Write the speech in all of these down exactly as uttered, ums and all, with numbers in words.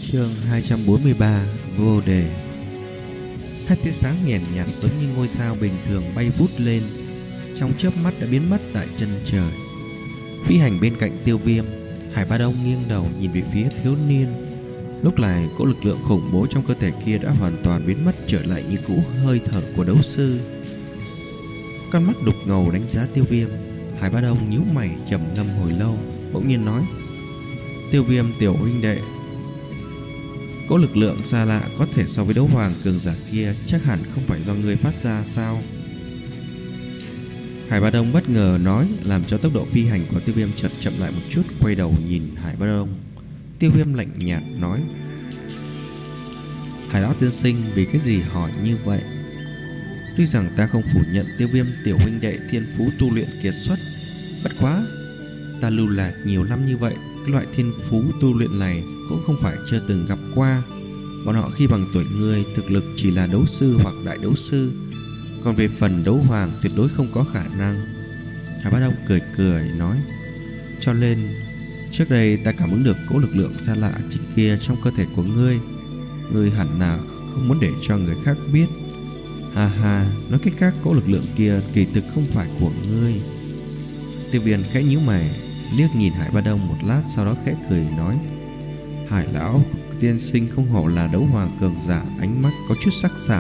Chương hai trăm bốn mươi ba. Vô đề. Hai tia sáng nhàn nhạt giống như ngôi sao bình thường bay vút lên, trong chớp mắt đã biến mất tại chân trời. Phi hành bên cạnh Tiêu Viêm, Hải Ba Đông nghiêng đầu nhìn về phía thiếu niên. Lúc này cỗ lực lượng khủng bố trong cơ thể kia đã hoàn toàn biến mất, trở lại như cũ hơi thở của đấu sư. Con mắt đục ngầu đánh giá Tiêu Viêm, Hải Ba Đông nhíu mày trầm ngâm hồi lâu, bỗng nhiên nói: Tiêu Viêm tiểu huynh đệ, cỗ lực lượng xa lạ có thể so với đấu hoàng cường giả kia chắc hẳn không phải do ngươi phát ra sao? Hải Ba Đông bất ngờ nói, làm cho tốc độ phi hành của Tiêu Viêm chợt chậm lại một chút, quay đầu nhìn Hải Ba Đông. Tiêu Viêm lạnh nhạt nói: Hải lão tiên sinh vì cái gì hỏi như vậy? Tuy rằng ta không phủ nhận Tiêu Viêm tiểu huynh đệ thiên phú tu luyện kiệt xuất, bất quá ta lưu lạc nhiều năm như vậy, cái loại thiên phú tu luyện này cũng không phải chưa từng gặp qua. Bọn họ khi bằng tuổi ngươi, thực lực chỉ là đấu sư hoặc đại đấu sư, còn về phần đấu hoàng tuyệt đối không có khả năng. Hải Bá Đông cười cười nói: Cho nên trước đây ta cảm ứng được cỗ lực lượng xa lạ trước kia trong cơ thể của ngươi. Ngươi hẳn là không muốn để cho người khác biết. Ha ha, nói cách khác, cỗ lực lượng kia kỳ thực không phải của ngươi. Tiêu Viêm khẽ nhíu mày, liếc nhìn Hải Ba Đông một lát, sau đó khẽ cười nói: Hải lão tiên sinh không hổ là đấu hoàng cường giả, ánh mắt có chút sắc sảo.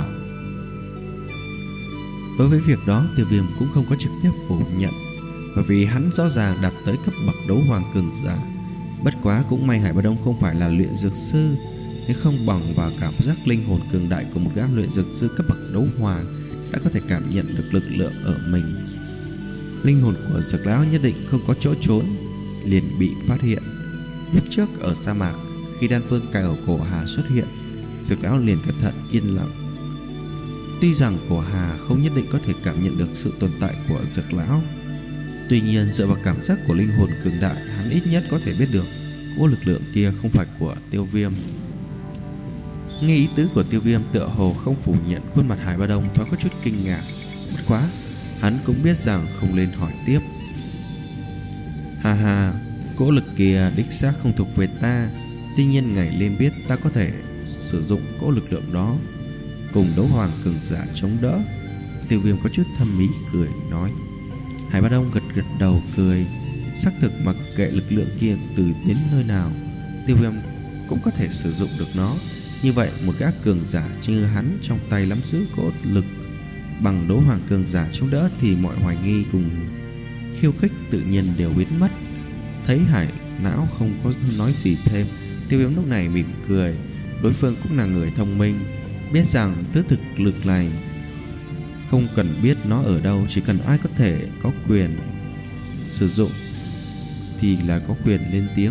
Đối với việc đó, Tiêu Viêm cũng không có trực tiếp phủ nhận, bởi vì hắn rõ ràng đạt tới cấp bậc đấu hoàng cường giả. Bất quá cũng may Hải Ba Đông không phải là luyện dược sư, nếu không bằng vào cảm giác linh hồn cường đại của một gã luyện dược sư cấp bậc đấu hoàng đã có thể cảm nhận được lực lượng ở mình. Linh hồn của Dược lão nhất định không có chỗ trốn, liền bị phát hiện. Lúc trước ở sa mạc, khi đan phương cài ở cổ Hà xuất hiện, Dược lão liền cẩn thận yên lặng. Tuy rằng cổ Hà không nhất định có thể cảm nhận được sự tồn tại của Dược lão, tuy nhiên dựa vào cảm giác của linh hồn cường đại, hắn ít nhất có thể biết được cỗ lực lượng kia không phải của Tiêu Viêm. Nghe ý tứ của Tiêu Viêm tựa hồ không phủ nhận, khuôn mặt Hải Ba Đông thoáng có chút kinh ngạc. Bất quá hắn cũng biết rằng không nên hỏi tiếp. Ha ha, cỗ lực kia đích xác không thuộc về ta, tuy nhiên ngài nên biết ta có thể sử dụng cỗ lực lượng đó cùng đấu hoàng cường giả chống đỡ. Tiêu Viêm có chút thâm ý cười nói. Hải Ba Đông gật gật đầu cười. Xác thực mặc kệ lực lượng kia từ đến nơi nào, Tiêu Viêm cũng có thể sử dụng được nó. Như vậy một gã cường giả như hắn trong tay nắm giữ cỗ lực bằng đấu hoàng cường giả chống đỡ thì mọi hoài nghi cùng khiêu khích tự nhiên đều biến mất. Thấy Hải não không có nói gì thêm, Tiêu Viêm lúc này mỉm cười. Đối phương cũng là người thông minh, biết rằng thứ thực lực này không cần biết nó ở đâu, chỉ cần ai có thể có quyền sử dụng thì là có quyền lên tiếng.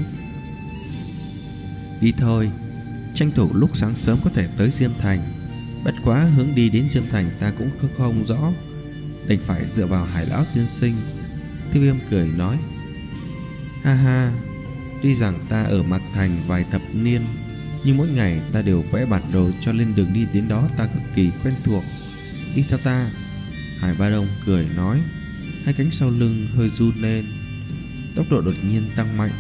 Đi thôi, tranh thủ lúc sáng sớm có thể tới Diêm Thành. Bất quá hướng đi đến Diêm Thành ta cũng không rõ, đành phải dựa vào Hải lão tiên sinh. Tiêu Viêm cười nói: Ha ha, tuy rằng ta ở Mạc Thành vài thập niên, nhưng mỗi ngày ta đều vẽ bản đồ, cho lên đường đi đến đó ta cực kỳ quen thuộc. Đi theo ta. Hải Ba Đông cười nói, hai cánh sau lưng hơi run lên, tốc độ đột nhiên tăng mạnh.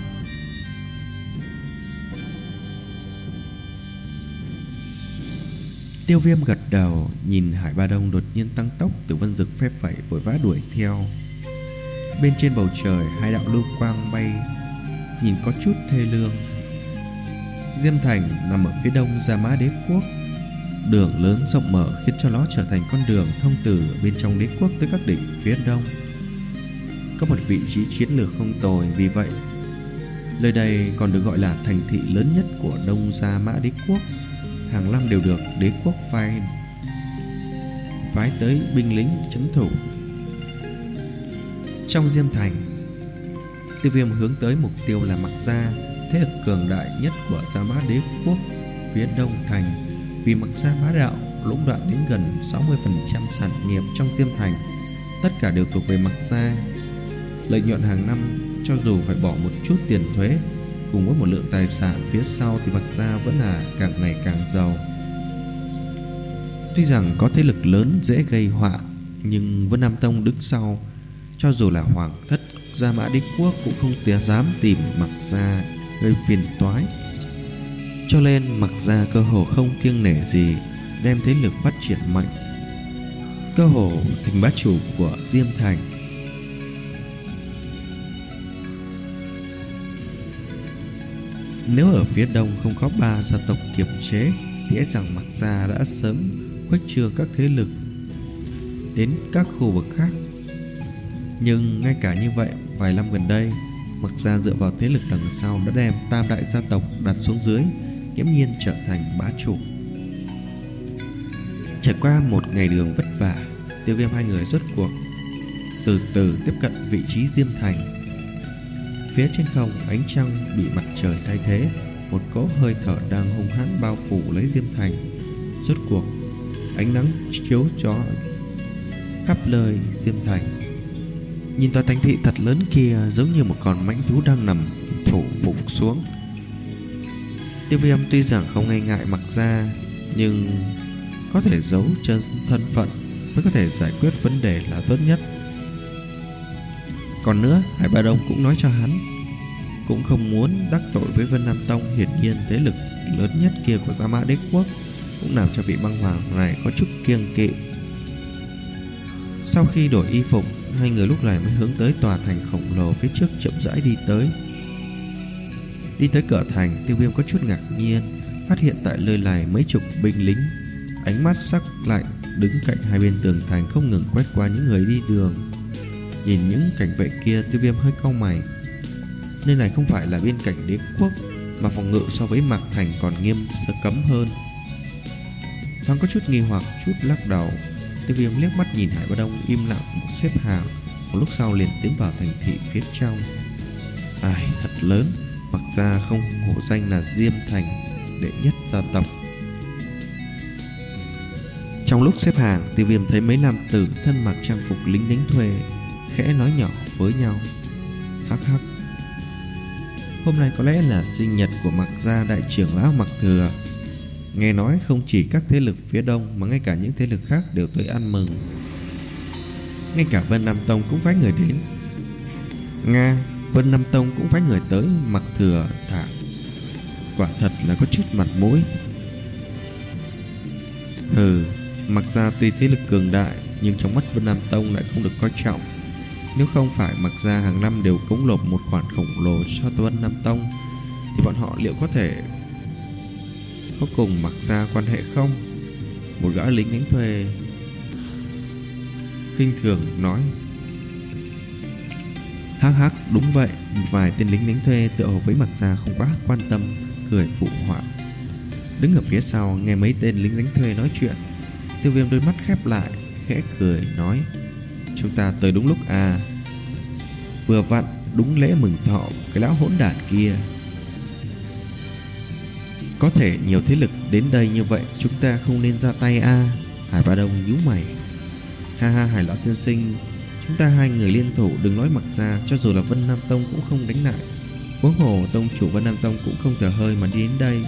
Tiêu Viêm gật đầu, nhìn Hải Ba Đông đột nhiên tăng tốc, Tử Vân Dực phép phẩy vội vã đuổi theo. Bên trên bầu trời, hai đạo lưu quang bay, nhìn có chút thê lương. Diêm Thành nằm ở phía đông Gia Mã Đế quốc, đường lớn rộng mở khiến cho nó trở thành con đường thông từ bên trong đế quốc tới các đỉnh phía đông. Có một vị trí chiến lược không tồi, vì vậy nơi đây còn được gọi là thành thị lớn nhất của Đông Gia Mã Đế quốc. Hàng năm đều được đế quốc phái phái tới binh lính trấn thủ. Trong Diêm Thành, Tiêu Viêm hướng tới mục tiêu là Mạc Gia, thế lực cường đại nhất của Gia Mã Đế quốc phía đông thành. Vì Mạc Gia bá đạo lũng đoạn đến gần sáu mươi phần trăm sản nghiệp trong Diêm Thành, tất cả đều thuộc về Mạc Gia. Lợi nhuận hàng năm cho dù phải bỏ một chút tiền thuế cùng với một lượng tài sản phía sau thì Mạc Gia vẫn là càng ngày càng giàu. Tuy rằng có thế lực lớn dễ gây họa, nhưng Vân Nam Tông đứng sau, cho dù là hoàng thất Gia Mã Đế quốc cũng không dám tìm Mạc Gia gây phiền toái. Cho nên Mặc Gia cơ hồ không kiêng nể gì đem thế lực phát triển mạnh, cơ hồ thành bá chủ của Diêm Thành. Nếu ở phía đông không có ba gia tộc kiềm chế thì e rằng Mặc Gia đã sớm khuếch trương các thế lực đến các khu vực khác. Nhưng ngay cả như vậy, vài năm gần đây, Mặc Gia dựa vào thế lực đằng sau đã đem tam đại gia tộc đặt xuống dưới, nghiễm nhiên trở thành bá chủ. Trải qua một ngày đường vất vả, Tiêu Viêm hai người rốt cuộc từ từ tiếp cận vị trí Diêm Thành. Phía trên không, ánh trăng bị mặt trời thay thế, một cỗ hơi thở đang hung hãn bao phủ lấy Diêm Thành. Rốt cuộc ánh nắng chiếu cho khắp nơi Diêm Thành. Nhìn tòa thành thị thật lớn kia giống như một con mãnh thú đang nằm thủ phục xuống. Tiêu Viêm tuy rằng không ngây ngại Mặc Gia, nhưng có thể giấu chân thân phận mới có thể giải quyết vấn đề là tốt nhất. Còn nữa, Hải Ba Đông cũng nói cho hắn, cũng không muốn đắc tội với Vân Nam Tông. Hiển nhiên thế lực lớn nhất kia của Gia Mã Đế Quốc cũng làm cho vị băng hoàng này có chút kiêng kỵ. Sau khi đổi y phục, hai người lúc này mới hướng tới tòa thành khổng lồ phía trước chậm rãi đi tới. Đi tới cửa thành, Tiêu Viêm có chút ngạc nhiên phát hiện tại nơi này mấy chục binh lính, ánh mắt sắc lạnh đứng cạnh hai bên tường thành không ngừng quét qua những người đi đường. Nhìn những cảnh vệ kia, Tiêu Viêm hơi cau mày. Nơi này không phải là biên cảnh đế quốc, mà phòng ngự so với Mạc Thành còn nghiêm sơ cấm hơn. Thoáng có chút nghi hoặc, chút lắc đầu, Tiêu Viêm liếc mắt nhìn Hải Ba Đông im lặng một xếp hàng, một lúc sau liền tiến vào thành thị phía trong. Ai thật lớn, Mặc Gia không hổ danh là Diêm Thành đệ nhất gia tộc. Trong lúc xếp hàng, Tiêu Viêm thấy mấy nam tử thân mặc trang phục lính đánh thuê khẽ nói nhỏ với nhau. Hắc hắc, hôm nay có lẽ là sinh nhật của Mặc Gia đại trưởng lão Mặc Thừa. Nghe nói không chỉ các thế lực phía đông mà ngay cả những thế lực khác đều tới ăn mừng. Ngay cả Vân Nam Tông cũng phái người đến. Nga, Vân Nam Tông cũng phái người tới Mặc Thừa thả. Quả thật là có chút mặt mũi. Hừ, Mặc Gia tuy thế lực cường đại, nhưng trong mắt Vân Nam Tông lại không được coi trọng. Nếu không phải Mặc Gia hàng năm đều cống nộp một khoản khổng lồ cho Vân Nam Tông, thì bọn họ liệu có thể có cùng Mặc Gia quan hệ không? Một gã lính đánh thuê khinh thường nói. Hắc hắc, đúng vậy. Vài tên lính đánh thuê tựa hồ với Mặc Gia không quá quan tâm, cười phụ họa. Đứng ở phía sau nghe mấy tên lính đánh thuê nói chuyện, Tiêu Viêm đôi mắt khép lại, khẽ cười nói: chúng ta tới đúng lúc à, vừa vặn đúng lễ mừng thọ cái lão hỗn đản kia. Có thể nhiều thế lực đến đây như vậy, chúng ta không nên ra tay à? Hải Ba Đông nhíu mày. Ha ha, Hải lão tiên sinh, chúng ta hai người liên thủ, đừng nói Mặc Gia, cho dù là Vân Nam Tông cũng không đánh lại. Huống hồ tông chủ Vân Nam Tông cũng không thở hơi mà đi đến đây.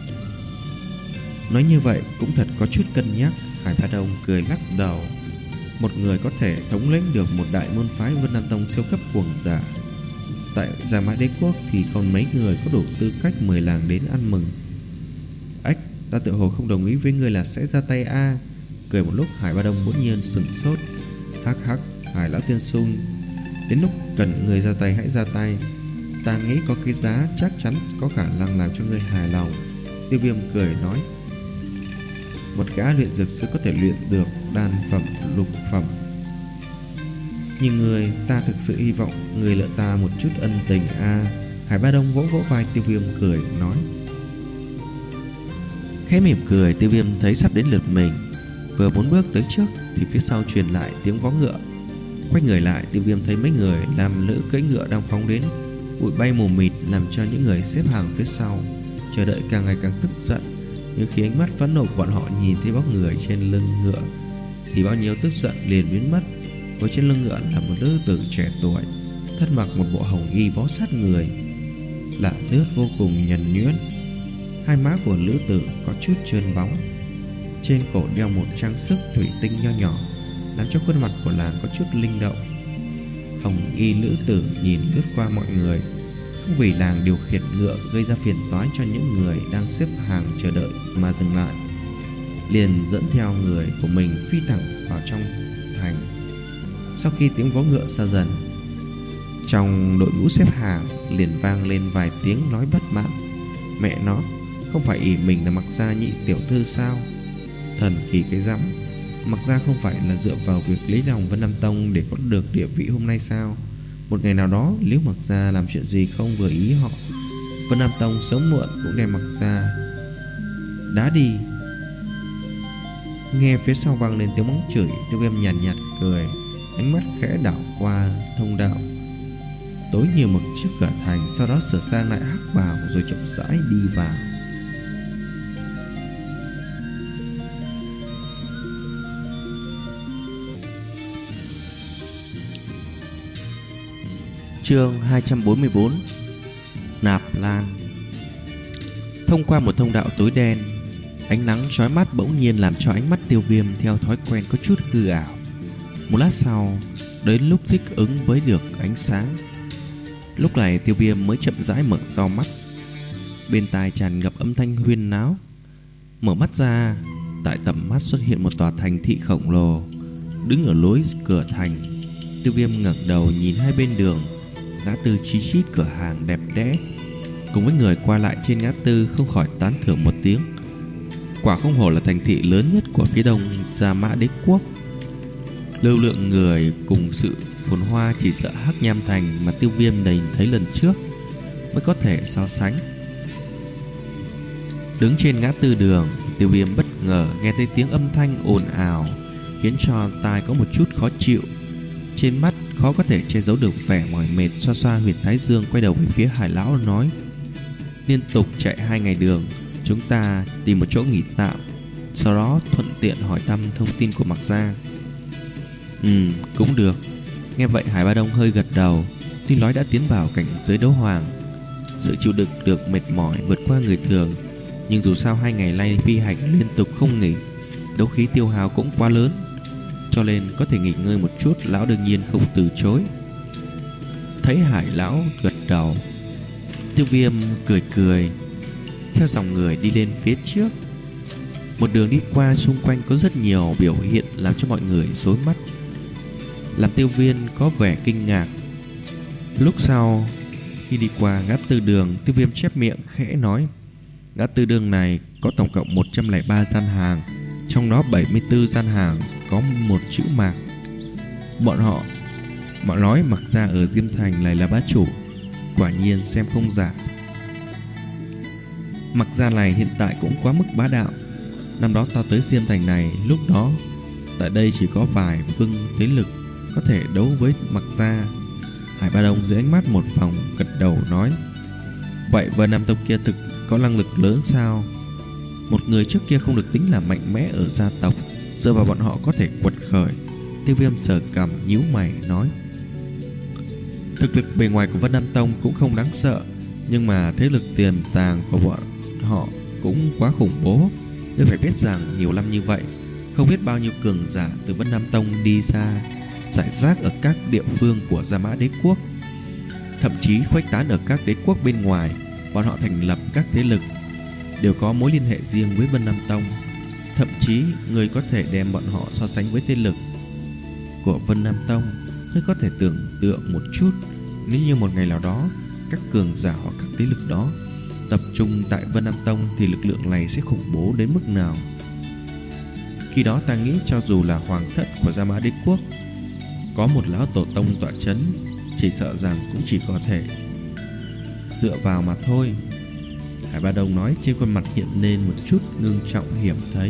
Nói như vậy cũng thật có chút cân nhắc. Hải Ba Đông cười lắc đầu. Một người có thể thống lĩnh được một đại môn phái Vân Nam Tông siêu cấp cuồng giả, tại Gia Mã Đế Quốc thì còn mấy người có đủ tư cách mời làng đến ăn mừng. Ách, ta tự hồ không đồng ý với ngươi là sẽ ra tay a. À. Cười một lúc, Hải Ba Đông bỗng nhiên sửng sốt. Hắc hắc, Hải lão tiên sung, đến lúc cần người ra tay hãy ra tay. Ta nghĩ có cái giá chắc chắn có khả năng làm cho ngươi hài lòng. Tiêu Viêm cười nói. Một gã luyện dược sư có thể luyện được đan phẩm, lục phẩm. Nhưng người, ta thực sự hy vọng người lợi ta một chút ân tình a. À. Hải Ba Đông vỗ vỗ vai Tiêu Viêm cười nói. Khẽ mỉm cười, Tiêu Viêm thấy sắp đến lượt mình, vừa muốn bước tới trước thì phía sau truyền lại tiếng vó ngựa. Quay người lại, Tiêu Viêm thấy mấy người nam nữ cưỡi ngựa đang phóng đến. Bụi bay mù mịt làm cho những người xếp hàng phía sau chờ đợi càng ngày càng tức giận. Nhưng khi ánh mắt phẫn nộ của bọn họ nhìn thấy bóng người trên lưng ngựa thì bao nhiêu tức giận liền biến mất. Với trên lưng ngựa là một nữ tử trẻ tuổi, thân mặc một bộ hồng y bó sát người, lạ lướt vô cùng nhuần nhuyễn. Hai má của nữ tử có chút trơn bóng, trên cổ đeo một trang sức thủy tinh nho nhỏ, làm cho khuôn mặt của nàng có chút linh động. Hồng y nữ tử nhìn lướt qua mọi người, không vì làng điều khiển ngựa gây ra phiền toái cho những người đang xếp hàng chờ đợi mà dừng lại, liền dẫn theo người của mình phi thẳng vào trong thành. Sau khi tiếng vó ngựa xa dần, trong đội ngũ xếp hàng liền vang lên vài tiếng nói bất mãn. Mẹ nó, không phải ỷ mình là Mặc Gia nhị tiểu thư sao? Thần kỳ cái rắm. Mặc Gia không phải là dựa vào việc lấy lòng Vân Nam Tông để có được địa vị hôm nay sao? Một ngày nào đó nếu Mặc Gia làm chuyện gì không vừa ý họ, Vân Nam Tông sớm muộn cũng đem Mặc Gia đá đi. Nghe phía sau vang lên tiếng mắng chửi, Tiêu Viêm nhàn nhạt, nhạt cười, ánh mắt khẽ đảo qua thông đạo tối như mực trước cửa thành, sau đó sửa sang lại hắc bào rồi chậm rãi đi vào. Chương hai trăm bốn mươi bốn. Nạp Lan. Thông qua một thông đạo tối đen, ánh nắng chói mắt bỗng nhiên làm cho ánh mắt Tiêu Viêm theo thói quen có chút hư ảo. Một lát sau, đến lúc thích ứng với được ánh sáng, lúc này Tiêu Viêm mới chậm rãi mở to mắt. Bên tai tràn ngập âm thanh huyên náo. Mở mắt ra, tại tầm mắt xuất hiện một tòa thành thị khổng lồ đứng ở lối cửa thành. Tiêu Viêm ngẩng đầu nhìn hai bên đường, ngã tư chí chít cửa hàng đẹp đẽ, cùng với người qua lại trên ngã tư, không khỏi tán thưởng một tiếng. Quả không hổ là thành thị lớn nhất của phía đông Gia Mã Đế quốc. Lưu lượng người cùng sự phồn hoa chỉ sợ Hắc Nham Thành mà Tiêu Viêm nhìn thấy lần trước mới có thể so sánh. Đứng trên ngã tư đường, Tiêu Viêm bất ngờ nghe thấy tiếng âm thanh ồn ào, khiến cho tai có một chút khó chịu. Trên mắt khó có thể che giấu được vẻ mỏi mệt, xoa xoa huyệt thái dương, quay đầu về phía Hải lão nói: liên tục chạy hai ngày đường, chúng ta tìm một chỗ nghỉ tạm, sau đó thuận tiện hỏi thăm thông tin của Mặc Gia. Ừ, cũng được. Nghe vậy Hải Ba Đông hơi gật đầu. Tuy nói đã tiến vào cảnh giới đấu hoàng, sự chịu đựng được mệt mỏi vượt qua người thường, nhưng dù sao hai ngày nay phi hành liên tục không nghỉ, đấu khí tiêu hao cũng quá lớn, cho nên có thể nghỉ ngơi một chút, lão đương nhiên không từ chối. Thấy Hải lão gật đầu, Tiêu Viêm cười cười, theo dòng người đi lên phía trước. Một đường đi qua, xung quanh có rất nhiều biểu hiện làm cho mọi người rối mắt, làm Tiêu Viêm có vẻ kinh ngạc. Lúc sau, khi đi qua ngã tư đường, Tiêu Viêm chép miệng khẽ nói: ngã tư đường này có tổng cộng một trăm lẻ ba gian hàng, trong đó bảy mươi tư gian hàng có một chữ Mạc. Bọn họ Bọn nói Mặc Gia ở Diêm Thành này là bá chủ, quả nhiên xem không giả. Mặc Gia này hiện tại cũng quá mức bá đạo. Năm đó ta tới Diêm Thành này, lúc đó tại đây chỉ có vài vương thế lực có thể đấu với Mặc Gia. Hải Ba Đông dưới ánh mắt một vòng gật đầu nói: vậy Vân Nam Tông kia thực có năng lực lớn sao? Một người trước kia không được tính là mạnh mẽ ở gia tộc, dựa vào bọn họ có thể quật khởi. Tiêu Viêm sờ cằm nhíu mày nói: thực lực bề ngoài của Vân Nam Tông cũng không đáng sợ, nhưng mà thế lực tiềm tàng của bọn họ cũng quá khủng bố. Ngươi phải biết rằng nhiều năm như vậy, không biết bao nhiêu cường giả từ Vân Nam Tông đi ra, rải rác ở các địa phương của Gia Mã Đế quốc, thậm chí khuếch tán ở các đế quốc bên ngoài. Bọn họ thành lập các thế lực đều có mối liên hệ riêng với Vân Nam Tông. Thậm chí người có thể đem bọn họ so sánh với thế lực của Vân Nam Tông. Ngươi có thể tưởng tượng một chút, nếu như một ngày nào đó các cường giả hoặc các thế lực đó tập trung tại Vân Nam Tông thì lực lượng này sẽ khủng bố đến mức nào. Khi đó ta nghĩ cho dù là hoàng thất của Gia Mã Đế quốc có một lão tổ tông tọa chấn, chỉ sợ rằng cũng chỉ có thể dựa vào mà thôi. Hải Ba Đông nói, trên khuôn mặt hiện lên một chút ngưng trọng hiểm thấy.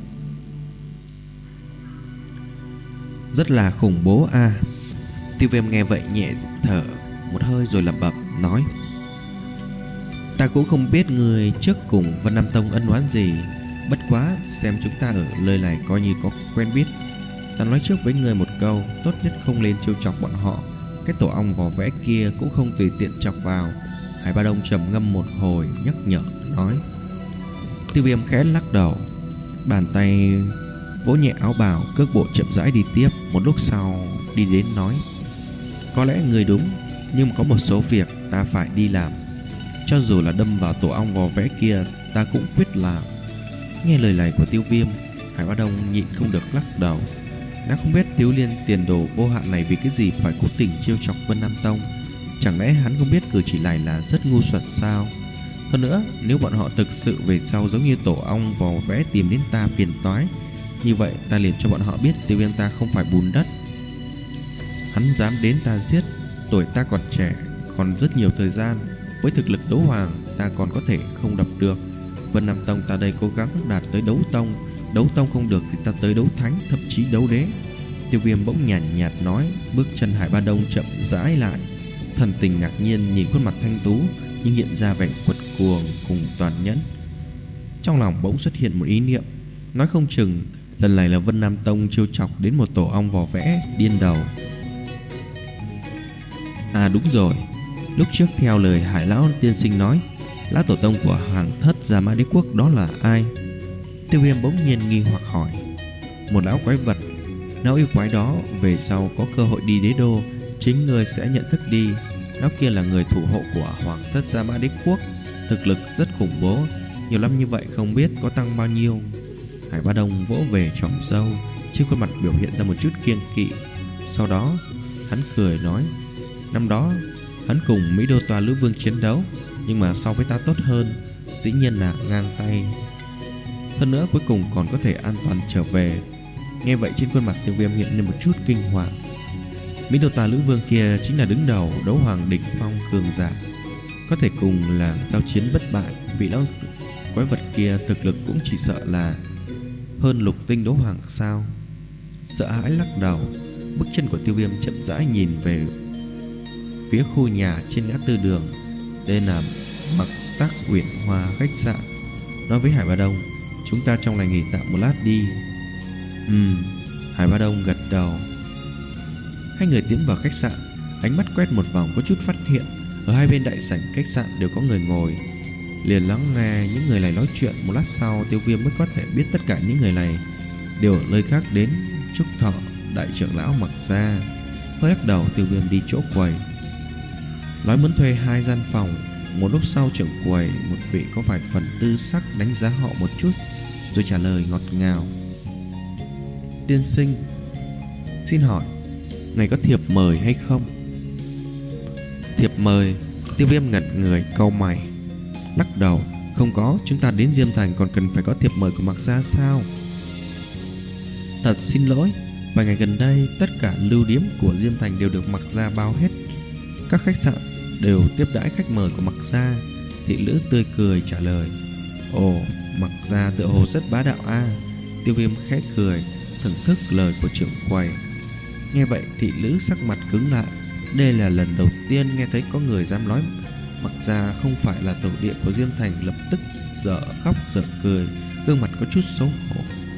Rất là khủng bố a. À. Tiêu Viêm nghe vậy nhẹ thở một hơi rồi lẩm bẩm nói: ta cũng không biết người trước cùng Vân Nam Tông ân oán gì, bất quá xem chúng ta ở nơi này coi như có quen biết. Ta nói trước với người một câu, tốt nhất không nên trêu chọc bọn họ. Cái tổ ong vỏ vẽ kia cũng không tùy tiện chọc vào. Hải Ba Đông trầm ngâm một hồi nhắc nhở nói. Tiêu Viêm khẽ lắc đầu, bàn tay vỗ nhẹ áo bào, cước bộ chậm rãi đi tiếp. Một lúc sau đi đến nói: có lẽ người đúng, nhưng có một số việc ta phải đi làm. Cho dù là đâm vào tổ ong vò vẽ kia, ta cũng quyết làm. Nghe lời này của Tiêu Viêm, Hải Bá Đông nhịn không được lắc đầu. Đã không biết Tiếu Liên tiền đồ vô hạn này vì cái gì phải cố tình trêu chọc Vân Nam Tông. Chẳng lẽ hắn không biết cử chỉ này là rất ngu xuẩn sao? Hơn nữa, nếu bọn họ thực sự về sau giống như tổ ong vò vẽ tìm đến ta phiền toái, như vậy ta liền cho bọn họ biết Tiêu Viêm ta không phải bùn đất. Hắn dám đến ta giết, tuổi ta còn trẻ, còn rất nhiều thời gian. Với thực lực đấu hoàng, ta còn có thể không đập được. Vân Nam Tông ta đây cố gắng đạt tới đấu tông, đấu tông không được thì ta tới đấu thánh, thậm chí đấu đế. Tiêu Viêm bỗng nhàn nhạt, nhạt nói, bước chân Hải Ba Đông chậm rãi lại. Thần tình ngạc nhiên nhìn khuôn mặt thanh tú, nhưng hiện ra vẻ quật cuồng cùng toàn nhẫn. Trong lòng bỗng xuất hiện một ý niệm, nói không chừng lần này là Vân Nam Tông trêu chọc đến một tổ ong vò vẽ điên đầu. À đúng rồi, lúc trước theo lời Hải lão tiên sinh nói, lão tổ tông của Hoàng thất Gia Mã Đế quốc đó là ai? Tiêu Viêm bỗng nhiên nghi hoặc hỏi. Một lão quái vật. Lão yêu quái đó về sau có cơ hội đi đế đô, chính người sẽ nhận thức đi. Lão kia là người thủ hộ của Hoàng thất Gia Mã Đế quốc, thực lực rất khủng bố, nhiều năm như vậy không biết có tăng bao nhiêu. Hải Bá Đông vỗ về tròm râu, trên khuôn mặt biểu hiện ra một chút kiêng kỵ. Sau đó hắn cười nói, năm đó hắn cùng Mỹ Đô Tòa Lữ Vương chiến đấu, nhưng mà so với ta tốt hơn, dĩ nhiên là ngang tay. Hơn nữa cuối cùng còn có thể an toàn trở về. Nghe vậy trên khuôn mặt Tiêu Viêm hiện lên một chút kinh hoàng. Mỹ Đô Tòa Lữ Vương kia chính là đứng đầu đấu hoàng đỉnh phong cường giả, có thể cùng là giao chiến bất bại. Vị lão quái vật kia thực lực cũng chỉ sợ là hơn lục tinh đấu hoàng sao? Sợ hãi lắc đầu, bước chân của Tiêu Viêm chậm rãi nhìn về phía khu nhà trên ngã tư đường, tên là Mặc Tác Uyển Hoa khách sạn, nói với Hải Bá Đông, chúng ta trong này nghỉ tạm một lát đi. Ừm, Hải Bá Đông gật đầu. Hai người tiến vào khách sạn, ánh mắt quét một vòng có chút phát hiện ở hai bên đại sảnh khách sạn đều có người ngồi. Liền lắng nghe những người này nói chuyện. Một lát sau Tiêu Viêm mới có thể biết tất cả những người này đều ở nơi khác đến chúc thọ đại trưởng lão Mặc Gia. Hơi lắc đầu, Tiêu Viêm đi chỗ quầy, nói muốn thuê hai gian phòng. Một lúc sau trưởng quầy, một vị có vài phần tư sắc, đánh giá họ một chút rồi trả lời ngọt ngào, tiên sinh, xin hỏi ngài có thiệp mời hay không? Thiệp mời? Tiêu Viêm ngẩn người cau mày, lắc đầu, không có, chúng ta đến Diêm Thành còn cần phải có thiệp mời của Mặc Gia sao? Thật xin lỗi, vài ngày gần đây tất cả lưu điếm của Diêm Thành đều được Mặc Gia bao hết. Các khách sạn đều tiếp đãi khách mời của Mặc Gia. Thị Lữ tươi cười trả lời. Ồ, Mặc Gia tựa hồ rất bá đạo a. À. Tiêu Viêm khẽ cười, thưởng thức lời của trưởng quầy. Nghe vậy Thị Lữ sắc mặt cứng lại. Đây là lần đầu tiên nghe thấy có người dám nói Mặc Gia không phải là tổ địa của Diêm Thành, lập tức dở khóc dở cười, gương mặt có chút xấu hổ.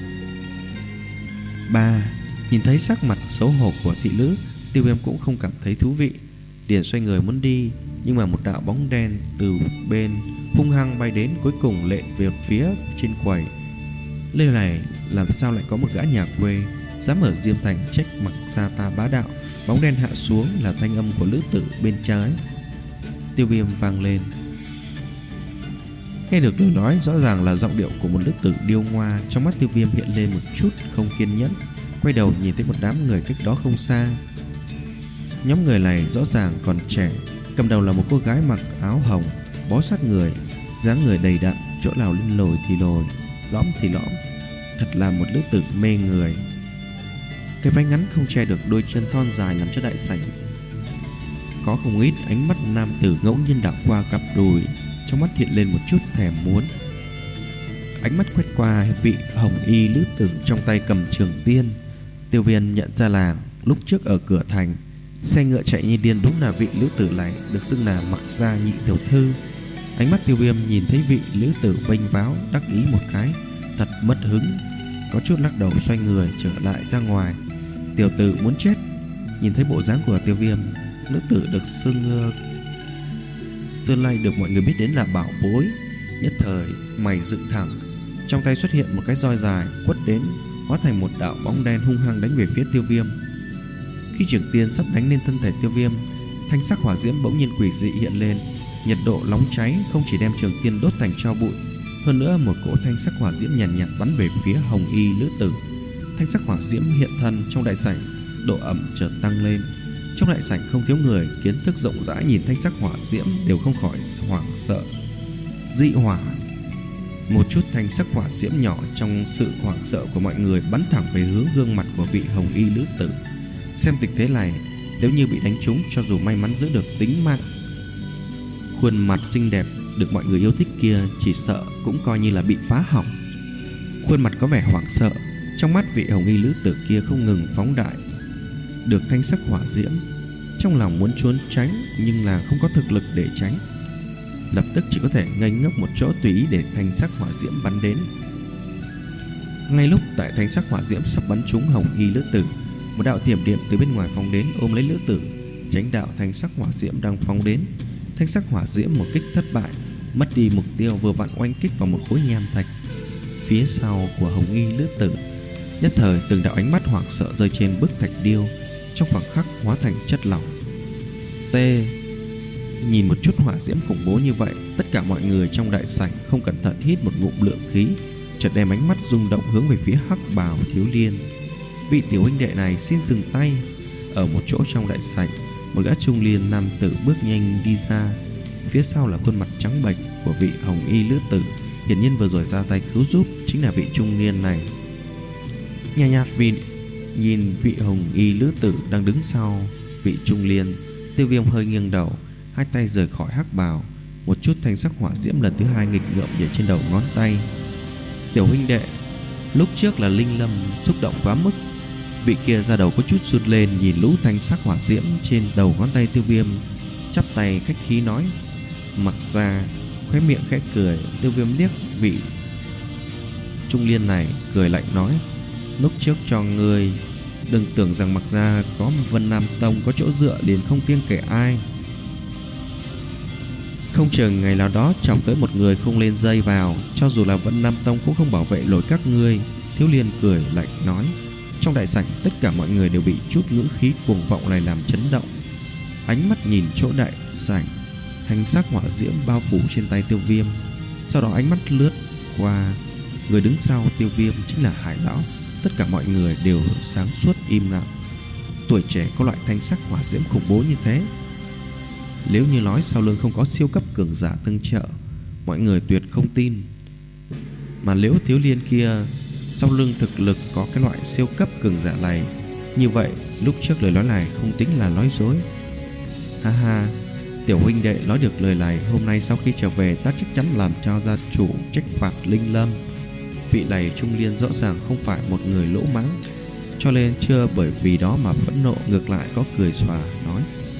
Ba, nhìn thấy sắc mặt xấu hổ của Thị Lữ, Tiêu Viêm cũng không cảm thấy thú vị, liền xoay người muốn đi, nhưng mà một đạo bóng đen từ bên hung hăng bay đến, cuối cùng lện về phía trên quầy. Nơi này làm sao lại có một gã nhà quê dám ở Diêm Thành trách Mặc Gia ta bá đạo? Bóng đen hạ xuống là thanh âm của lữ tử bên trái. Tiêu Viêm vang lên. Nghe được lời nói rõ ràng là giọng điệu của một lữ tử điêu ngoa. Trong mắt Tiêu Viêm hiện lên một chút không kiên nhẫn, quay đầu nhìn thấy một đám người cách đó không xa. Nhóm người này rõ ràng còn trẻ, cầm đầu là một cô gái mặc áo hồng, bó sát người, dáng người đầy đặn, chỗ nào lên lồi thì lồi, lõm thì lõm, thật là một lữ tử mê người. Cái váy ngắn không che được đôi chân thon dài nằm cho đại sảnh. Có không ít ánh mắt nam tử ngẫu nhiên đảo qua cặp đùi, trong mắt hiện lên một chút thèm muốn. Ánh mắt quét qua vị hồng y lữ tử trong tay cầm trường tiên. Tiêu Viêm nhận ra là lúc trước ở cửa thành, xe ngựa chạy như điên, đúng là vị lữ tử này được xưng là Mặc Gia nhị tiểu thư. Ánh mắt Tiêu Viêm nhìn thấy vị lữ tử vênh váo đắc ý một cái, thật mất hứng, có chút lắc đầu xoay người trở lại ra ngoài. Tiểu tử muốn chết. Nhìn thấy bộ dáng của Tiêu Viêm, nữ tử được xưng uh, xưa nay được mọi người biết đến là bảo bối, nhất thời mày dựng thẳng, trong tay xuất hiện một cái roi dài quất đến, hóa thành một đạo bóng đen hung hăng đánh về phía Tiêu Viêm. Khi trường tiên sắp đánh lên thân thể Tiêu Viêm, Thanh sắc hỏa diễm bỗng nhiên quỷ dị hiện lên, nhiệt độ nóng cháy không chỉ đem Trường Tiên đốt thành tro bụi, hơn nữa một cỗ thanh sắc hỏa diễm nhàn nhạt, nhạt bắn về phía Hồng Y Lữ Tử. Thanh sắc hỏa diễm hiện thân trong đại sảnh, độ ẩm chợt tăng lên. Trong đại sảnh không thiếu người kiến thức rộng rãi, nhìn thanh sắc hỏa diễm đều không khỏi hoảng sợ. Dị hỏa. Một chút thanh sắc hỏa diễm nhỏ trong sự hoảng sợ của mọi người bắn thẳng về hướng gương mặt của vị Hồng Y Lữ Tử. Xem tình thế này, nếu như bị đánh trúng, cho dù may mắn giữ được tính mạng, khuôn mặt xinh đẹp được mọi người yêu thích kia chỉ sợ cũng coi như là bị phá hỏng. Khuôn mặt có vẻ hoảng sợ, trong mắt vị Hồng Y Lữ Tử kia không ngừng phóng đại. Được thanh sắc hỏa diễm, trong lòng muốn trốn tránh nhưng là không có thực lực để tránh, lập tức chỉ có thể ngây ngốc một chỗ tùy ý để thanh sắc hỏa diễm bắn đến. Ngay lúc tại thanh sắc hỏa diễm sắp bắn trúng Hồng Y Lữ Tử, một đạo thiểm điện từ bên ngoài phóng đến ôm lấy Lữ Tử, tránh đạo thanh sắc hỏa diễm đang phóng đến. Thanh sắc hỏa diễm một kích thất bại, mất đi mục tiêu, vừa vặn oanh kích vào một khối nham thạch phía sau của Hồng Y Lữ Tử. Nhất thời từng đạo ánh mắt hoảng sợ rơi trên bức thạch điêu, trong khoảng khắc hóa thành chất lỏng. T. Nhìn một chút hỏa diễm khủng bố như vậy, tất cả mọi người trong đại sảnh không cẩn thận hít một ngụm lượng khí, chợt đem ánh mắt rung động hướng về phía hắc bào thiếu liên. Vị tiểu huynh đệ này xin dừng tay. Ở một chỗ trong đại sảnh, một gã trung niên nam tử bước nhanh đi ra, phía sau là khuôn mặt trắng bệch của vị Hồng Y Lữ Tử. Hiển nhiên vừa rồi ra tay cứu giúp chính là vị trung niên này. Nhạt nhạt vì nhìn vị Hồng Y Lữ Tử đang đứng sau vị trung niên, Tiêu Viêm hơi nghiêng đầu, hai tay rời khỏi hắc bào. Một chút thanh sắc hỏa diễm lần thứ hai nghịch ngợm để trên đầu ngón tay. Tiểu huynh đệ, lúc trước là Linh Lâm xúc động quá mức. Vị kia ra đầu có chút run lên, nhìn lũ thanh sắc hỏa diễm trên đầu ngón tay Tiêu Viêm, chắp tay khách khí nói. Mặc ra khóe miệng khẽ cười. Tiêu Viêm liếc vị trung niên này, cười lạnh nói: lúc trước cho ngươi, đừng tưởng rằng Mặc ra có Vân Nam Tông có chỗ dựa liền không kiêng kể ai. Không chừng ngày nào đó chọc tới một người không lên dây vào, cho dù là Vân Nam Tông cũng không bảo vệ nổi các ngươi. Thiếu liên cười lạnh nói. Trong đại sảnh tất cả mọi người đều bị chút ngữ khí cuồng vọng này làm chấn động. Ánh mắt nhìn chỗ đại sảnh, thanh sắc hỏa diễm bao phủ trên tay Tiêu Viêm, sau đó ánh mắt lướt qua người đứng sau Tiêu Viêm chính là Hải Lão. Tất cả mọi người đều sáng suốt im lặng. Tuổi trẻ có loại thanh sắc hỏa diễm khủng bố như thế, nếu như nói sau lưng không có siêu cấp cường giả tương trợ, mọi người tuyệt không tin. Mà nếu thiếu liên kia sau lưng thực lực có cái loại siêu cấp cường giả này, như vậy lúc trước lời nói này không tính là nói dối. Ha ha, tiểu huynh đệ nói được lời này, hôm nay sau khi trở về ta chắc chắn làm cho gia chủ trách phạt Linh Lâm. Vị này trung niên rõ ràng không phải một người lỗ mãng, cho nên chưa bởi vì đó mà phẫn nộ, ngược lại có cười xòa nói.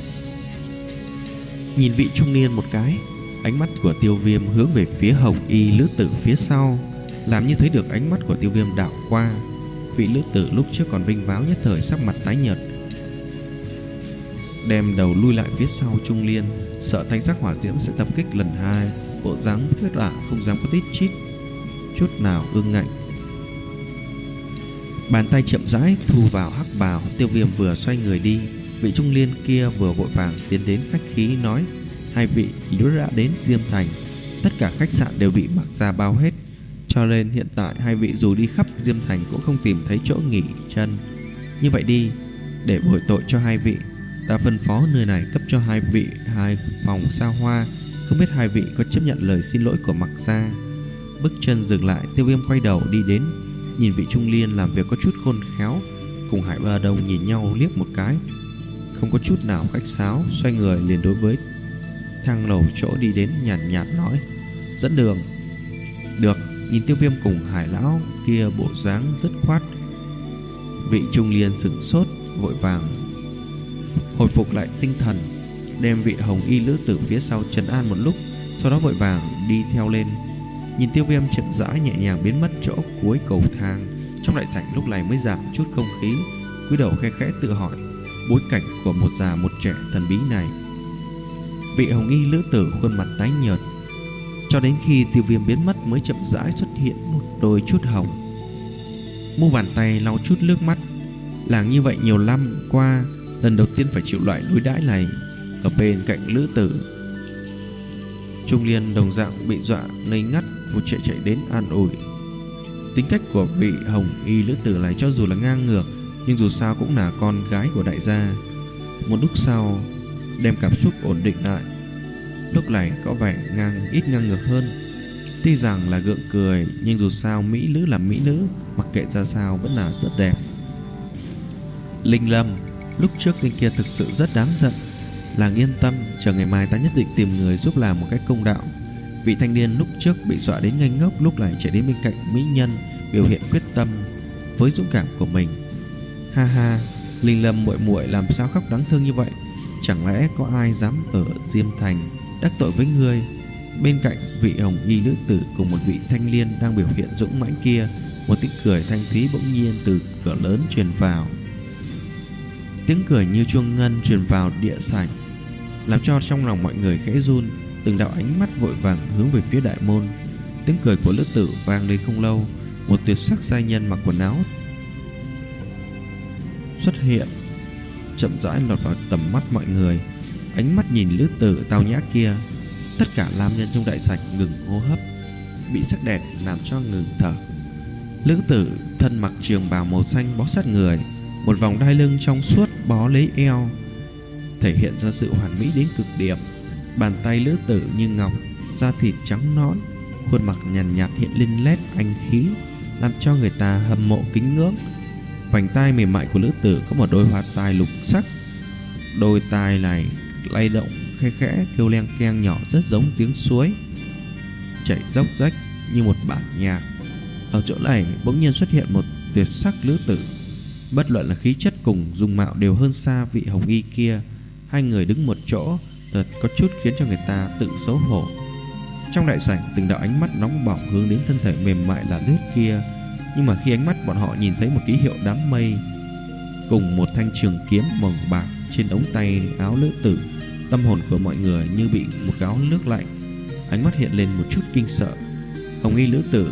Nhìn vị trung niên một cái, ánh mắt của Tiêu Viêm hướng về phía Hồng Y Lữ Tử phía sau, làm như thấy được ánh mắt của Tiêu Viêm đảo qua. Vị Lữ Tử lúc trước còn vinh váo nhất thời sắc mặt tái nhợt, đem đầu lui lại phía sau trung niên, sợ thanh sắc hỏa diễm sẽ tập kích lần hai, bộ dáng khiếp lạ không dám có tít chít chút nào ương ngạnh. Bàn tay chậm rãi thu vào hắc bào. Tiêu Viêm vừa xoay người đi, vị trung niên kia vừa vội vàng tiến đến khách khí nói: hai vị nếu đã đến Diêm Thành, tất cả khách sạn đều bị Mặc ra bao hết, cho nên hiện tại hai vị dù đi khắp Diêm Thành cũng không tìm thấy chỗ nghỉ chân. Như vậy đi, để bồi tội cho hai vị, ta phân phó nơi này cấp cho hai vị hai phòng xa hoa, không biết hai vị có chấp nhận lời xin lỗi của Mặc ra. Bước chân dừng lại, Tiêu Viêm quay đầu đi đến, nhìn vị trung niên làm việc có chút khôn khéo, cùng Hải Ba Đông nhìn nhau liếc một cái, không có chút nào khách sáo, xoay người liền đối với thang lầu chỗ đi đến, nhàn nhạt, nhạt nói: dẫn đường. Được. Nhìn Tiêu Viêm cùng Hải Lão kia bộ dáng rất khoát, vị trung niên sửng sốt, vội vàng hồi phục lại tinh thần, đem vị Hồng Y Lữ Tử phía sau trấn an một lúc, sau đó vội vàng đi theo lên. Nhìn Tiêu Viêm chậm rãi nhẹ nhàng biến mất chỗ cuối cầu thang, trong đại sảnh lúc này mới giảm chút không khí, cúi đầu khẽ khẽ tự hỏi bối cảnh của một già một trẻ thần bí này. Vị Hồng Y Lữ Tử khuôn mặt tái nhợt, cho đến khi Tiêu Viêm biến mất mới chậm rãi xuất hiện một đôi chút hồng. Mu bàn tay lau chút nước mắt, làng như vậy nhiều năm qua lần đầu tiên phải chịu loại đối đãi này, ở bên cạnh Lữ Tử. Trung Liên đồng dạng bị dọa ngây ngắt, vội chạy chạy đến an ủi. Tính cách của vị hồng y Lữ Tử này cho dù là ngang ngược, nhưng dù sao cũng là con gái của đại gia. Một lúc sau đem cảm xúc ổn định lại, lúc này có vẻ ngang ít ngang ngược hơn. Tuy rằng là gượng cười, nhưng dù sao mỹ nữ là mỹ nữ, mặc kệ ra sao vẫn là rất đẹp. Linh Lâm, lúc trước tên kia thực sự rất đáng giận. Làng yên tâm, chờ ngày mai ta nhất định tìm người giúp làm một cách công đạo. Vị thanh niên lúc trước bị dọa đến ngây ngốc, lúc này chạy đến bên cạnh mỹ nhân, biểu hiện quyết tâm với dũng cảm của mình. Ha ha, Linh Lâm muội muội làm sao khóc đáng thương như vậy? Chẳng lẽ có ai dám ở Diêm Thành đắc tội với ngươi? Bên cạnh vị hồng y nữ tử cùng một vị thanh niên đang biểu hiện dũng mãnh kia, một tiếng cười thanh thúy bỗng nhiên từ cửa lớn truyền vào. Tiếng cười như chuông ngân truyền vào địa sảnh, làm cho trong lòng mọi người khẽ run. Từng đạo ánh mắt vội vàng hướng về phía đại môn. Tiếng cười của Lữ Tử vang lên không lâu, một tuyệt sắc giai nhân mặc quần áo xuất hiện, chậm rãi lọt vào tầm mắt mọi người. Ánh mắt nhìn Lữ Tử tao nhã kia, tất cả nam nhân trong đại sảnh ngừng hô hấp, bị sắc đẹp làm cho ngừng thở. Lữ Tử thân mặc trường bào màu xanh bó sát người, một vòng đai lưng trong suốt bó lấy eo, thể hiện ra sự hoàn mỹ đến cực điểm. Bàn tay Lữ Tử như ngọc, da thịt trắng nõn, khuôn mặt nhàn nhạt hiện lên nét anh khí, làm cho người ta hâm mộ kính ngưỡng. Vành tai mềm mại của Lữ Tử có một đôi hoa tai lục sắc, đôi tai này lay động khe khẽ, kêu leng keng nhỏ rất giống tiếng suối chảy róc rách như một bản nhạc. Ở chỗ này bỗng nhiên xuất hiện một tuyệt sắc Lữ Tử, bất luận là khí chất cùng dung mạo đều hơn xa vị hồng y kia. Hai người đứng một chỗ thật có chút khiến cho người ta tự xấu hổ. Trong đại sảnh, từng đạo ánh mắt nóng bỏng hướng đến thân thể mềm mại là lướt kia. Nhưng mà khi ánh mắt bọn họ nhìn thấy một ký hiệu đám mây cùng một thanh trường kiếm màu bạc trên ống tay áo Lữ Tử, tâm hồn của mọi người như bị một gáo nước lạnh, ánh mắt hiện lên một chút kinh sợ. Hồng y Lữ Tử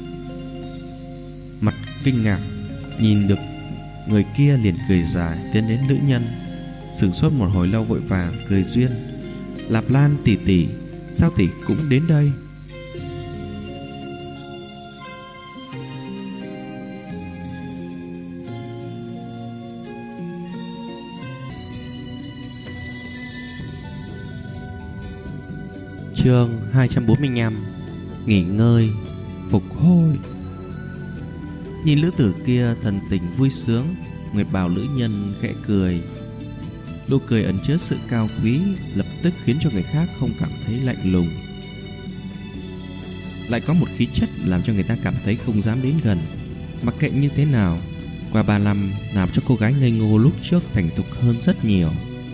mặt kinh ngạc nhìn được người kia, liền cười dài tiến đến nữ nhân, sửng sốt một hồi lâu vội vàng cười duyên: Lạp Lan tỷ tỷ, sao tỷ cũng đến đây? Chương hai trăm bốn mươi lăm: Nghỉ ngơi, phục hồi. Nhìn Lữ Tử kia thần tình vui sướng, Nguyệt Bào nữ nhân khẽ cười. Nụ cười ẩn chứa sự cao quý, lập tức khiến cho người khác không cảm thấy lạnh lùng, lại có một khí chất làm cho người ta cảm thấy không dám đến gần. Mặc kệ như thế nào, qua ba năm làm cho cô gái ngây ngô lúc trước thành thục hơn rất nhiều.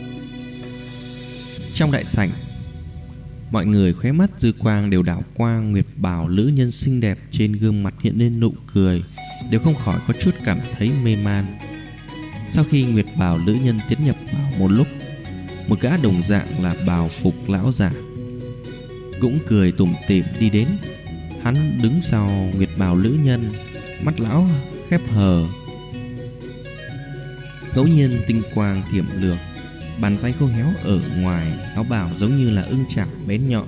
Trong đại sảnh, mọi người khóe mắt dư quang đều đảo qua Nguyệt Bào nữ nhân xinh đẹp, trên gương mặt hiện lên nụ cười, đều không khỏi có chút cảm thấy mê man. Sau khi Nguyệt Bào nữ nhân tiến nhập vào một lúc, một gã đồng dạng là bào phục lão giả cũng cười tủm tỉm đi đến. Hắn đứng sau Nguyệt Bào nữ nhân, mắt lão khép hờ, ngẫu nhiên tinh quang thiểm lược, bàn tay khô héo ở ngoài áo bào giống như là ưng chảo bén nhọn.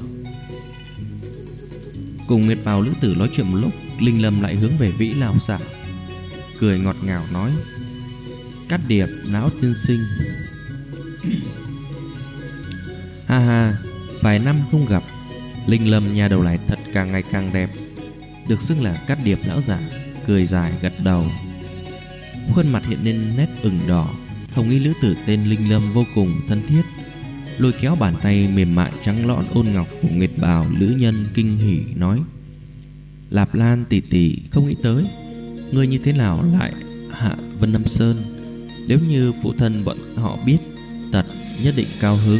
Cùng Nguyệt Bào nữ tử nói chuyện một lúc, Linh Lâm lại hướng về Vĩ lão giả, cười ngọt ngào nói: Cát Điệp lão tiên sinh, ha ha, vài năm không gặp, Linh Lâm nhà đầu này thật càng ngày càng đẹp. Được xưng là Cát Điệp lão giả cười dài gật đầu, khuôn mặt hiện lên nét ửng đỏ. Hồng y nữ tử tên Linh Lâm vô cùng thân thiết, lôi kéo bàn tay mềm mại trắng nõn ôn ngọc của Nguyệt Bào nữ nhân, kinh hỉ nói: Lạp Lan tỷ tỷ, không nghĩ tới ngươi như thế nào lại hạ Vân Nam Sơn. Nếu như phụ thân bọn họ biết, tật nhất định cao hứng.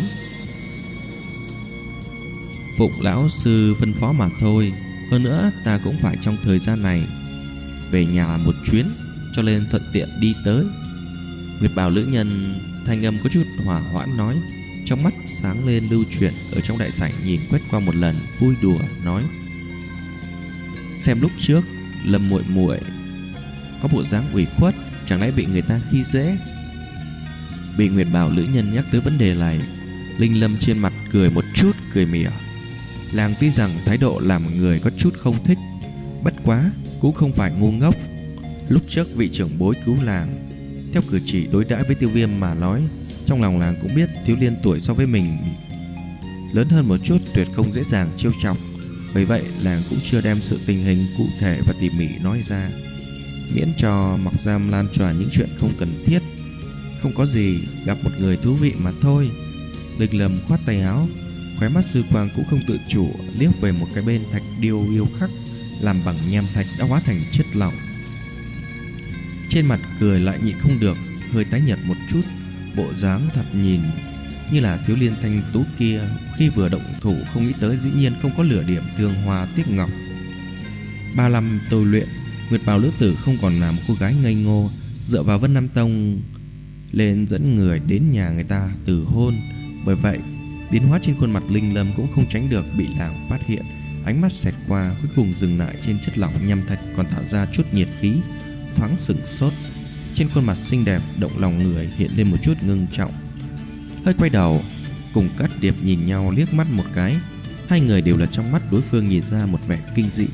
Phụng lão sư phân phó mà thôi. Hơn nữa ta cũng phải trong thời gian này về nhà một chuyến, cho nên thuận tiện đi tới. Nguyệt Bào nữ nhân thanh âm có chút hỏa hoãn nói, trong mắt sáng lên lưu chuyển, ở trong đại sảnh nhìn quét qua một lần, vui đùa nói: Xem lúc trước Lâm muội muội có bộ dáng ủy khuất, chẳng lẽ bị người ta khi dễ? Bị Nguyệt Bào nữ nhân nhắc tới vấn đề này, Linh Lâm trên mặt cười một chút, cười mỉa. Làng tuy rằng thái độ làm người có chút không thích, bất quá cũng không phải ngu ngốc. Lúc trước vị trưởng bối cứu làng, theo cử chỉ đối đãi với Tiêu Viêm mà nói, trong lòng làng cũng biết Thiếu Liên tuổi so với mình lớn hơn một chút tuyệt không dễ dàng trêu chọc. Bởi vậy làng cũng chưa đem sự tình hình cụ thể và tỉ mỉ nói ra, miễn cho mọc giam lan truyền những chuyện không cần thiết. Không có gì, gặp một người thú vị mà thôi. Linh Lâm khoát tay áo, khóe mắt dư quang cũng không tự chủ liếc về một cái bên thạch điêu yêu khắc làm bằng nham thạch đã hóa thành chất lỏng. Trên mặt cười lại nhịn không được, hơi tái nhợt một chút, bộ dáng thật nhìn như là Thiếu Liên thanh tú kia khi vừa động thủ không nghĩ tới dĩ nhiên không có lửa điểm thương hoa tiếc ngọc. Ba năm tôi luyện, Nguyệt Bào Lữ Tử không còn là một cô gái ngây ngô dựa vào Vân Nam Tông lên dẫn người đến nhà người ta từ hôn. Bởi vậy biến hóa trên khuôn mặt Linh Lâm cũng không tránh được bị làng phát hiện. Ánh mắt xẹt qua cuối cùng dừng lại trên chất lỏng nham thạch còn thả ra chút nhiệt khí, thoáng sửng sốt. Trên khuôn mặt xinh đẹp động lòng người hiện lên một chút ngưng trọng, hơi quay đầu cùng Cát Điệp nhìn nhau liếc mắt một cái. Hai người đều là trong mắt đối phương nhìn ra một vẻ kinh dị.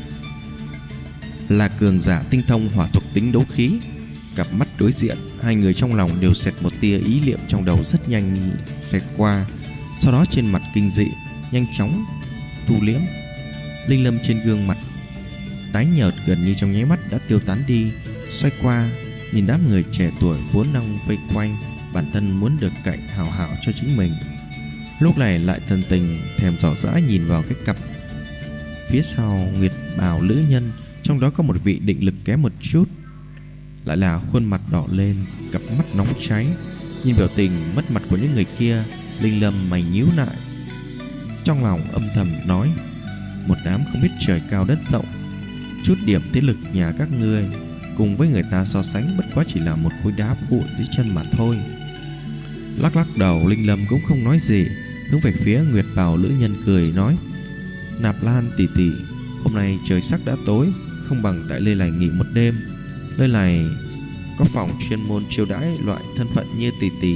Là cường giả tinh thông hỏa thuộc tính đấu khí. Cặp mắt đối diện, hai người trong lòng đều xẹt một tia ý niệm trong đầu rất nhanh xẹt qua, sau đó trên mặt kinh dị nhanh chóng thu liễm. Linh Lâm trên gương mặt tái nhợt gần như trong nháy mắt đã tiêu tán đi, xoay qua nhìn đám người trẻ tuổi vốn đang vây quanh, bản thân muốn được cạnh hào hảo cho chính mình, lúc này lại thần tình thèm dò dãi nhìn vào cái cặp phía sau Nguyệt Bào Lữ Nhân, trong đó có một vị định lực kém một chút, lại là khuôn mặt đỏ lên, cặp mắt nóng cháy. Nhìn biểu tình mất mặt của những người kia, Linh Lâm mày nhíu lại, trong lòng âm thầm nói: một đám không biết trời cao đất rộng, chút điểm thế lực nhà các ngươi cùng với người ta so sánh bất quá chỉ là một khối đá vụn dưới chân mà thôi. Lắc lắc đầu, Linh Lâm cũng không nói gì, hướng về phía Nguyệt Bào Lữ Nhân cười nói: Nạp Lan tỷ tỷ, hôm nay trời sắc đã tối, không bằng tại Lê Lài nghỉ một đêm. Nơi này có phòng chuyên môn chiêu đãi loại thân phận như tỷ tỷ.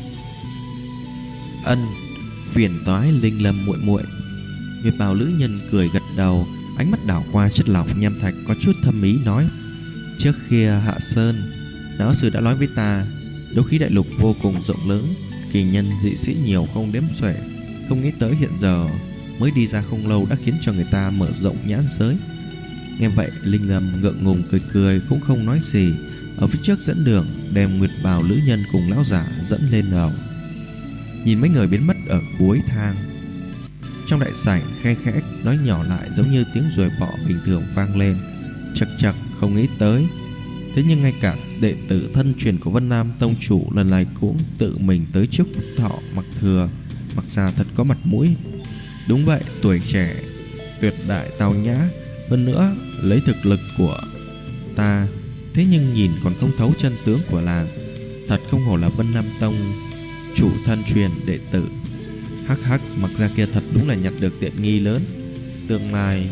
Ân, phiền toái Linh Lâm muội muội. Nguyệt Bào Lữ Nhân cười gật đầu, ánh mắt đảo qua chất lỏng nham thạch có chút thâm ý nói: trước kia Hạ Sơn lão sư đã nói với ta, đấu khí đại lục vô cùng rộng lớn, kỳ nhân dị sĩ nhiều không đếm xuể, không nghĩ tới hiện giờ mới đi ra không lâu đã khiến cho người ta mở rộng nhãn giới. Nghe vậy, Linh Lâm ngượng ngùng cười cười cũng không nói gì, ở phía trước dẫn đường đem Nguyệt Bào Lữ Nhân cùng lão giả dẫn lên lầu. Nhìn mấy người biến mất ở cuối thang, trong đại sảnh khe khẽ nói nhỏ lại giống như tiếng ruồi bọ bình thường vang lên: chật chật, không nghĩ tới, thế nhưng ngay cả đệ tử thân truyền của Vân Nam Tông chủ lần này cũng tự mình tới trước Phúc Thọ Mặc Thừa, mặc ra thật có mặt mũi. Đúng vậy, tuổi trẻ tuyệt đại tao nhã, hơn nữa lấy thực lực của ta, thế nhưng nhìn còn không thấu chân tướng của làng, thật không hổ là Vân Nam Tông chủ thân truyền đệ tử. Hắc hắc, mặc ra kia thật đúng là nhặt được tiện nghi lớn. Tương lai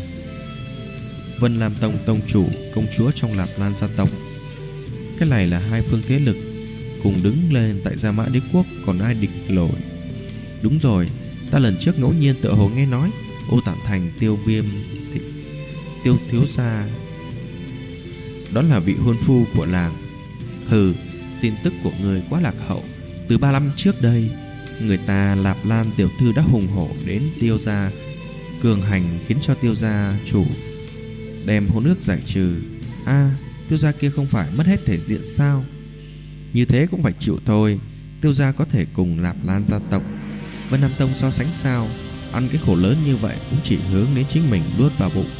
Vân Nam Tông tông chủ, công chúa trong Lạp Lan gia tộc, cái này là hai phương thế lực cùng đứng lên tại Gia Mã Đế quốc, còn ai địch nổi. Đúng rồi, ta lần trước ngẫu nhiên tựa hồ nghe nói Ô Tản Thành Tiêu Viêm thì Tiêu thiếu gia đó là vị hôn phu của làng. Hừ, tin tức của người quá lạc hậu. Từ ba năm trước đây, người ta Lạp Lan tiểu thư đã hùng hổ đến Tiêu gia cường hành, khiến cho Tiêu gia chủ đem hôn ước giải trừ. A, à, Tiêu gia kia không phải mất hết thể diện sao? Như thế cũng phải chịu thôi. Tiêu gia có thể cùng Lạp Lan gia tộc Vân Nam Tông so sánh sao? Ăn cái khổ lớn như vậy cũng chỉ hướng đến chính mình nuốt vào bụng.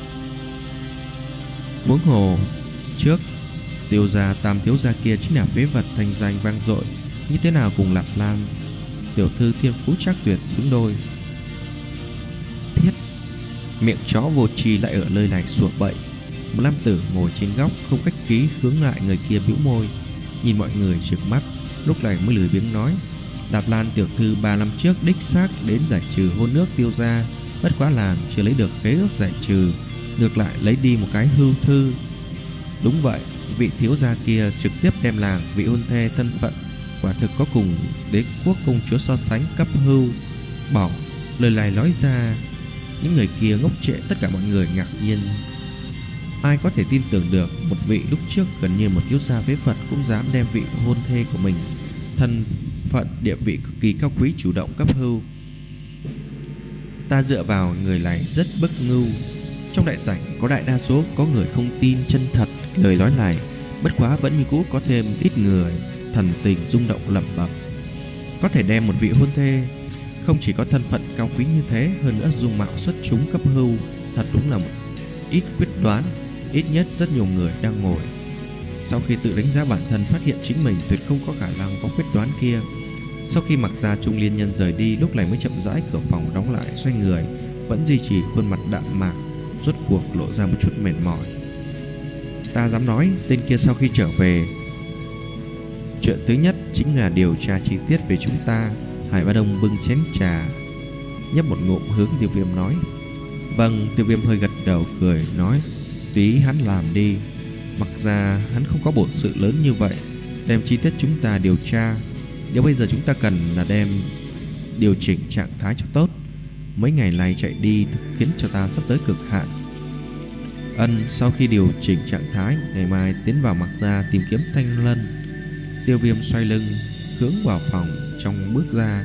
Huống hồ trước Tiêu gia tam thiếu gia kia chính là phế vật thành danh vang dội, như thế nào cùng Lạp Lan tiểu thư thiên phú chắc tuyệt xứng đôi. Thiết, miệng chó vô tri lại ở nơi này sủa bậy. Một nam tử ngồi trên góc không khách khí hướng lại người kia bĩu môi, nhìn mọi người trừng mắt, lúc này mới lười biếng nói: Lạp Lan tiểu thư ba năm trước đích xác đến giải trừ hôn ước Tiêu gia, bất quá làng chưa lấy được khế ước giải trừ, ngược lại lấy đi một cái hưu thư. Đúng vậy, vị thiếu gia kia trực tiếp đem làng vị hôn thê thân phận quả thực có cùng đế quốc công chúa so sánh cấp hưu bỏng. Lời này nói ra, những người kia ngốc trệ, tất cả mọi người ngạc nhiên. Ai có thể tin tưởng được một vị lúc trước gần như một thiếu gia phế vật cũng dám đem vị hôn thê của mình, thân phận địa vị cực kỳ cao quý, chủ động cấp hưu. Ta dựa vào người này rất bất ngưu. Trong đại sảnh có đại đa số có người không tin chân thật lời nói này, bất quá vẫn như cũ có thêm ít người thần tình rung động lẩm bẩm. Có thể đem một vị hôn thê không chỉ có thân phận cao quý như thế, hơn nữa dung mạo xuất chúng cấp hưu, thật đúng là một ít quyết đoán. Ít nhất rất nhiều người đang ngồi, sau khi tự đánh giá bản thân, phát hiện chính mình tuyệt không có khả năng có quyết đoán kia. Sau khi mặc ra trung liên nhân rời đi, lúc này mới chậm rãi cửa phòng đóng lại, xoay người, vẫn duy trì khuôn mặt đạm mạc, rốt cuộc lộ ra một chút mệt mỏi. Ta dám nói, tên kia sau khi trở về, chuyện thứ nhất chính là điều tra chi tiết về chúng ta. Hải Ba Đông bưng chén trà, nhấp một ngụm hướng Tiêu Viêm nói. Vâng. Tiêu Viêm hơi gật đầu cười nói, tùy hắn làm đi. Mặc ra hắn không có bổn sự lớn như vậy, đem chi tiết chúng ta điều tra. Điều bây giờ chúng ta cần là đem điều chỉnh trạng thái cho tốt. Mấy ngày này chạy đi thực khiến cho ta sắp tới cực hạn. Ân. Sau khi điều chỉnh trạng thái, ngày mai tiến vào Mặc ra tìm kiếm Thanh Lân. Tiêu Viêm xoay lưng hướng vào phòng trong bước ra,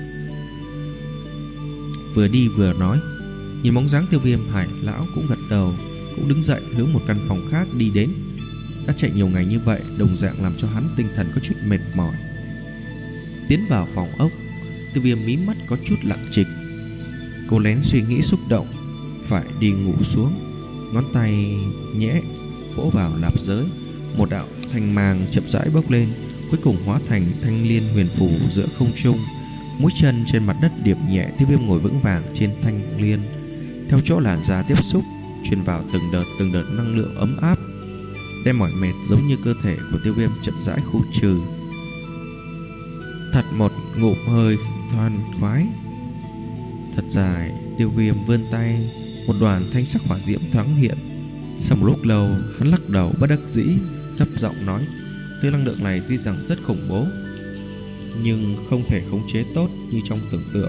vừa đi vừa nói. Nhìn bóng dáng Tiêu Viêm, Hải lão cũng gật đầu, cũng đứng dậy hướng một căn phòng khác đi đến. Đã chạy nhiều ngày như vậy, đồng dạng làm cho hắn tinh thần có chút mệt mỏi. Tiến vào phòng ốc, Tiêu Viêm mí mắt có chút lặng trịch. Cô lén suy nghĩ xúc động, phải đi ngủ xuống, ngón tay nhẹ vỗ vào lạp giới, một đạo thanh mang chậm rãi bốc lên, cuối cùng hóa thành thanh liên huyền phù giữa không trung. Mũi chân trên mặt đất điểm nhẹ, Tiêu Viêm ngồi vững vàng trên thanh liên, theo chỗ làn da tiếp xúc truyền vào từng đợt từng đợt năng lượng ấm áp, đem mỏi mệt giống như cơ thể của Tiêu Viêm chậm rãi khu trừ. Thật một ngụm hơi thoải khoái thật dài, Tiêu Viêm vươn tay, một đoàn thanh sắc hỏa diễm thoáng hiện. Sau một lúc lâu, hắn lắc đầu bất đắc dĩ, thấp giọng nói, thứ năng lượng này tuy rằng rất khủng bố, nhưng không thể khống chế tốt như trong tưởng tượng.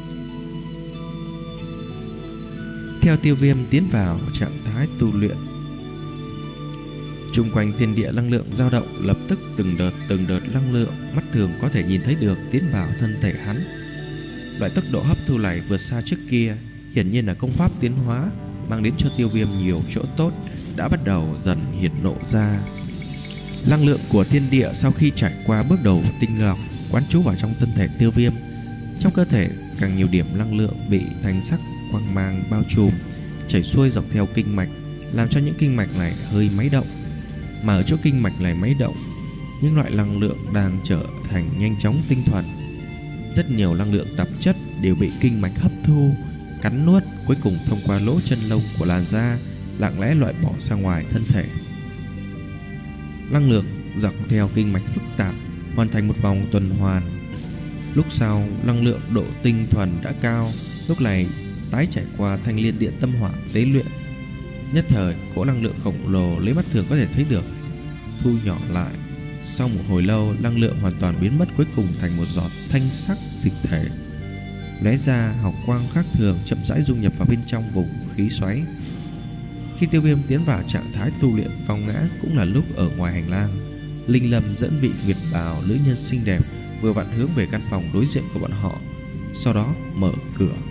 Theo Tiêu Viêm tiến vào trạng thái tu luyện, chung quanh thiên địa năng lượng dao động, lập tức từng đợt từng đợt năng lượng mắt thường có thể nhìn thấy được tiến vào thân thể hắn. Loại tốc độ hấp thu này vượt xa trước kia, hiển nhiên là công pháp tiến hóa mang đến cho Tiêu Viêm nhiều chỗ tốt đã bắt đầu dần hiện lộ ra. Năng lượng của thiên địa sau khi trải qua bước đầu tinh lọc, quán trú vào trong thân thể Tiêu Viêm, trong cơ thể càng nhiều điểm năng lượng bị thanh sắc quang mang bao trùm, chảy xuôi dọc theo kinh mạch, làm cho những kinh mạch này hơi máy động. Mà ở chỗ kinh mạch này máy động, những loại năng lượng đang trở thành nhanh chóng tinh thuần. Rất nhiều năng lượng tạp chất đều bị kinh mạch hấp thu, cắn nuốt, cuối cùng thông qua lỗ chân lông của làn da lặng lẽ loại bỏ ra ngoài thân thể. Năng lượng dọc theo kinh mạch phức tạp, hoàn thành một vòng tuần hoàn. Lúc sau, năng lượng độ tinh thuần đã cao, lúc này tái trải qua thanh liên điện tâm hỏa tế luyện. Nhất thời, cỗ năng lượng khổng lồ lấy mắt thường có thể thấy được thu nhỏ lại. Sau một hồi lâu, năng lượng hoàn toàn biến mất, cuối cùng thành một giọt thanh sắc dịch thể, lóe ra hào quang khác thường, chậm rãi dung nhập vào bên trong vùng khí xoáy. Khi Tiêu Viêm tiến vào trạng thái tu luyện phong ngã, cũng là lúc ở ngoài hành lang, Linh Lâm dẫn vị nguyệt bào nữ nhân xinh đẹp vừa vặn hướng về căn phòng đối diện của bọn họ, sau đó mở cửa.